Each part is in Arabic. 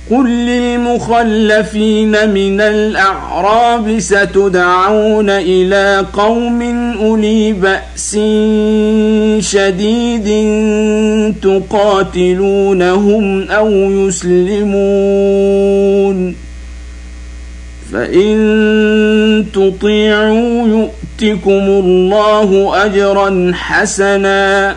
قل للمخلفين من الأعراب ستدعون إلى قوم أولي بأس شديد تقاتلونهم أو يسلمون، فإن تطيعوا يؤتكم الله أجرا حسنا،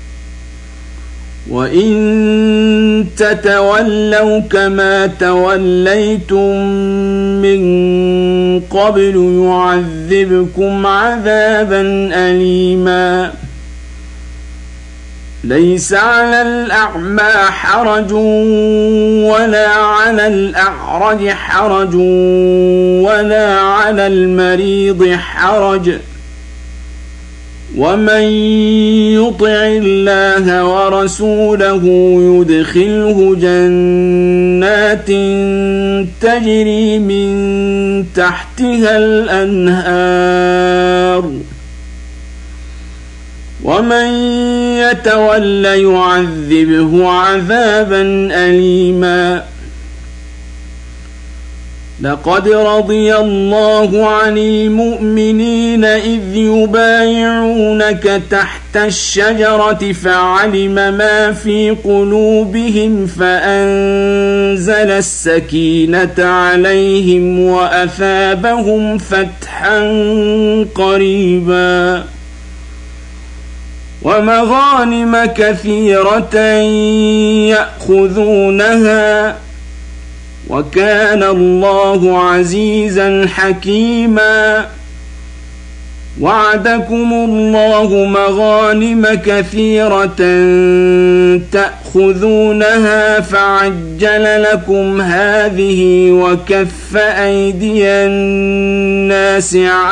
وإن تتولوا كما توليتم من قبل يعذبكم عذابا أليما. ليس على الأعمى حرج ولا على الأعرج حرج ولا على المريض حرج، ومن يطع الله ورسوله يدخله جنات تجري من تحتها الأنهار، ومن يتول يعذبه عذابا أليما. لقد رضي الله عن المؤمنين إذ يبايعونك تحت الشجرة فعلم ما في قلوبهم فأنزل السكينة عليهم وأثابهم فتحا قريبا ومغانم كثيرة يأخذونها، وكان الله عزيزا حكيما. وعدكم الله مغانم كثيرة تأخذونها فعجل لكم هذه وكف أيدي الناس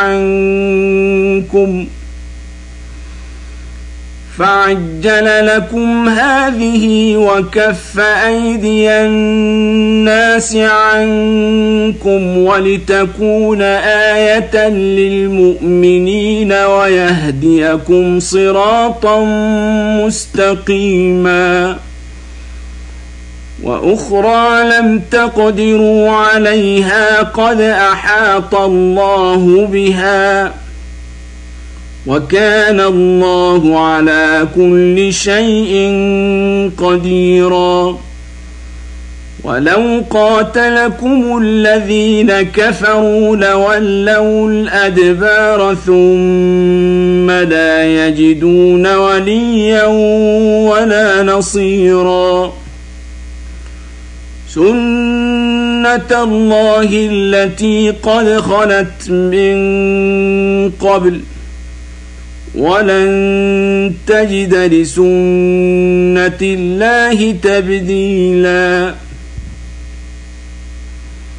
عنكم ولتكون آية للمؤمنين ويهديكم صراطا مستقيما. وأخرى لم تقدروا عليها قد أحاط الله بها، وكان الله على كل شيء قديرا. ولو قاتلكم الذين كفروا لولوا الأدبار ثم لا يجدون وليا ولا نصيرا. سنة الله التي قد خلت من قبل ولن تجد لسنة الله تبديلا.